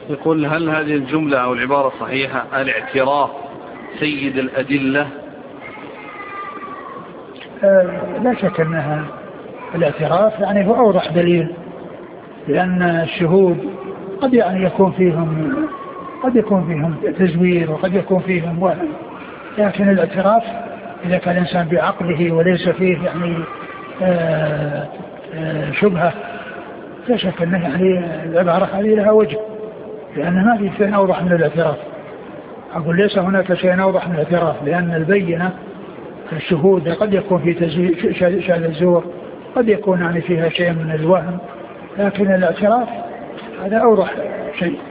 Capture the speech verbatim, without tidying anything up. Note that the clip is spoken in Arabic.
يقول هل هذه الجملة أو العبارة صحيحة الاعتراف سيد الأدلة؟ آه لا شك أنها الاعتراف يعني هو أوضح دليل، لأن الشهود قد يعني يكون فيهم قد يكون فيهم تزوير وقد يكون فيهم وهم، لكن الاعتراف إذا كان الإنسان بعقله وليس فيه يعني آه آه شبهة لا شك أنه يعني العبارة هذه لها وجه، لأن ما في شيء أوضح من الاعتراف. أقول ليس هناك شيء أوضح من الاعتراف، لأن البينة الشهود قد يكون في تزوير شهادة الزور، قد يكون يعني فيها شيء من الوهم، لكن الاعتراف هذا أوضح شيء.